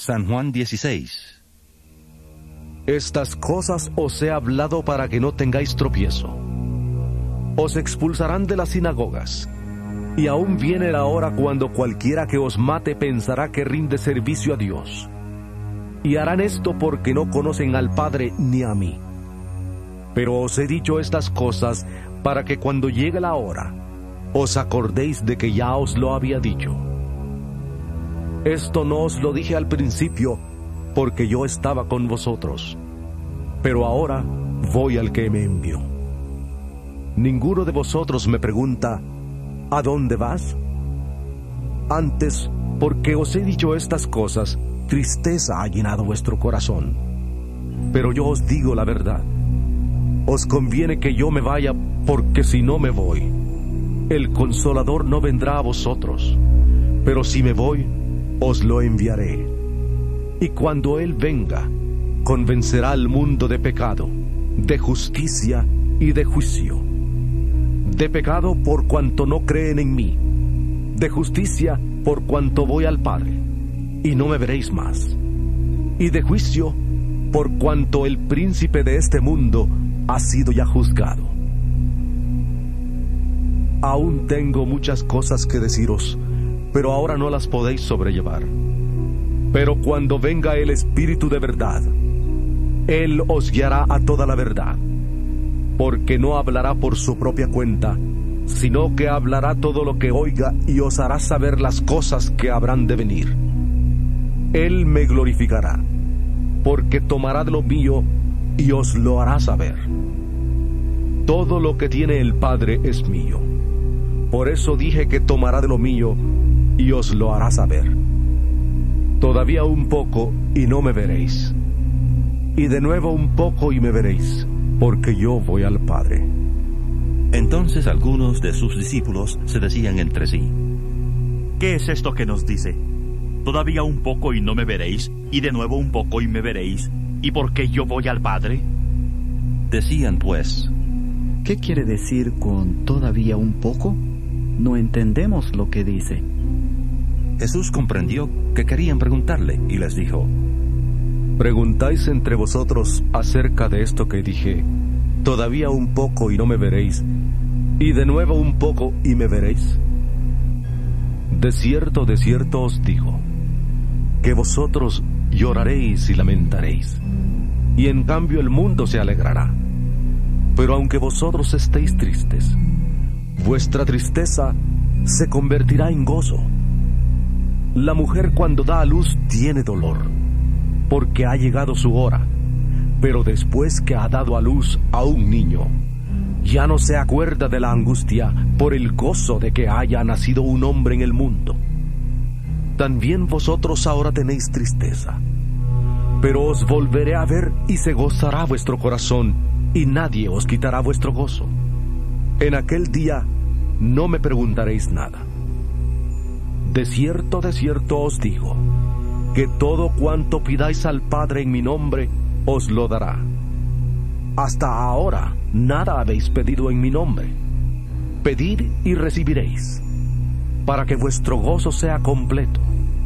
San Juan 16. Estas cosas os he hablado para que no tengáis tropiezo. Os expulsarán de las sinagogas, y aún viene la hora cuando cualquiera que os mate pensará que rinde servicio a Dios. Y harán esto porque no conocen al Padre ni a mí. Pero os he dicho estas cosas para que cuando llegue la hora, os acordéis de que ya os lo había dicho. Esto no os lo dije al principio, porque yo estaba con vosotros. Pero ahora voy al que me envió. Ninguno de vosotros me pregunta, ¿a dónde vas? Antes, porque os he dicho estas cosas, tristeza ha llenado vuestro corazón. Pero yo os digo la verdad. Os conviene que yo me vaya, porque si no me voy, el Consolador no vendrá a vosotros. Pero si me voy, os lo enviaré. Y cuando Él venga, convencerá al mundo de pecado, de justicia y de juicio. De pecado por cuanto no creen en mí. De justicia por cuanto voy al Padre, y no me veréis más. Y de juicio por cuanto el príncipe de este mundo ha sido ya juzgado. Aún tengo muchas cosas que deciros, pero ahora no las podéis sobrellevar. Pero cuando venga el Espíritu de verdad, Él os guiará a toda la verdad, porque no hablará por su propia cuenta, sino que hablará todo lo que oiga y os hará saber las cosas que habrán de venir. Él me glorificará, porque tomará de lo mío y os lo hará saber. Todo lo que tiene el Padre es mío. Por eso dije que tomará de lo mío y os lo hará saber. Todavía un poco y no me veréis. Y de nuevo un poco y me veréis, porque yo voy al Padre. Entonces algunos de sus discípulos se decían entre sí: ¿Qué es esto que nos dice? Todavía un poco y no me veréis, y de nuevo un poco y me veréis, ¿y por qué yo voy al Padre? Decían pues: ¿Qué quiere decir con todavía un poco? No entendemos lo que dice. Jesús comprendió que querían preguntarle y les dijo: ¿Preguntáis entre vosotros acerca de esto que dije, todavía un poco y no me veréis, y de nuevo un poco y me veréis? De cierto os digo, que vosotros lloraréis y lamentaréis, y en cambio el mundo se alegrará. Pero aunque vosotros estéis tristes, vuestra tristeza se convertirá en gozo. La mujer cuando da a luz tiene dolor, porque ha llegado su hora, pero después que ha dado a luz a un niño, ya no se acuerda de la angustia por el gozo de que haya nacido un hombre en el mundo. También vosotros ahora tenéis tristeza, pero os volveré a ver y se gozará vuestro corazón, y nadie os quitará vuestro gozo. En aquel día no me preguntaréis nada. De cierto os digo, que todo cuanto pidáis al Padre en mi nombre, os lo dará. Hasta ahora nada habéis pedido en mi nombre. Pedid y recibiréis, para que vuestro gozo sea completo.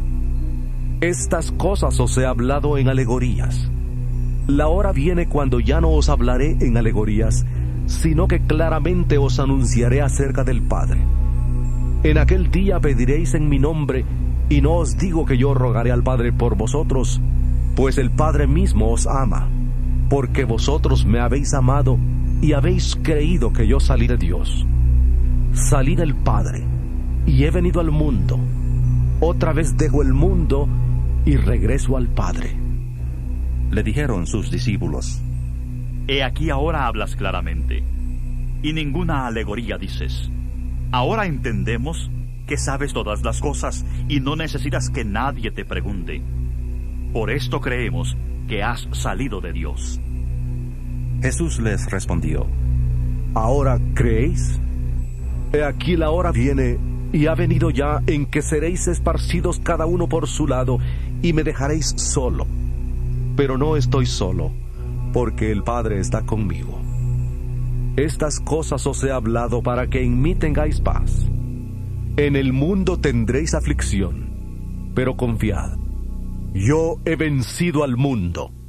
Estas cosas os he hablado en alegorías. La hora viene cuando ya no os hablaré en alegorías, sino que claramente os anunciaré acerca del Padre. En aquel día pediréis en mi nombre, y no os digo que yo rogaré al Padre por vosotros, pues el Padre mismo os ama, porque vosotros me habéis amado y habéis creído que yo salí de Dios. Salí del Padre, y he venido al mundo. Otra vez dejo el mundo y regreso al Padre. Le dijeron sus discípulos: He aquí ahora hablas claramente, y ninguna alegoría dices. Ahora entendemos que sabes todas las cosas y no necesitas que nadie te pregunte. Por esto creemos que has salido de Dios. Jesús les respondió: ¿Ahora creéis? He aquí la hora viene, y ha venido ya, en que seréis esparcidos cada uno por su lado, y me dejaréis solo. Pero no estoy solo, porque el Padre está conmigo. Estas cosas os he hablado para que en mí tengáis paz. En el mundo tendréis aflicción, pero confiad, Yo he vencido al mundo.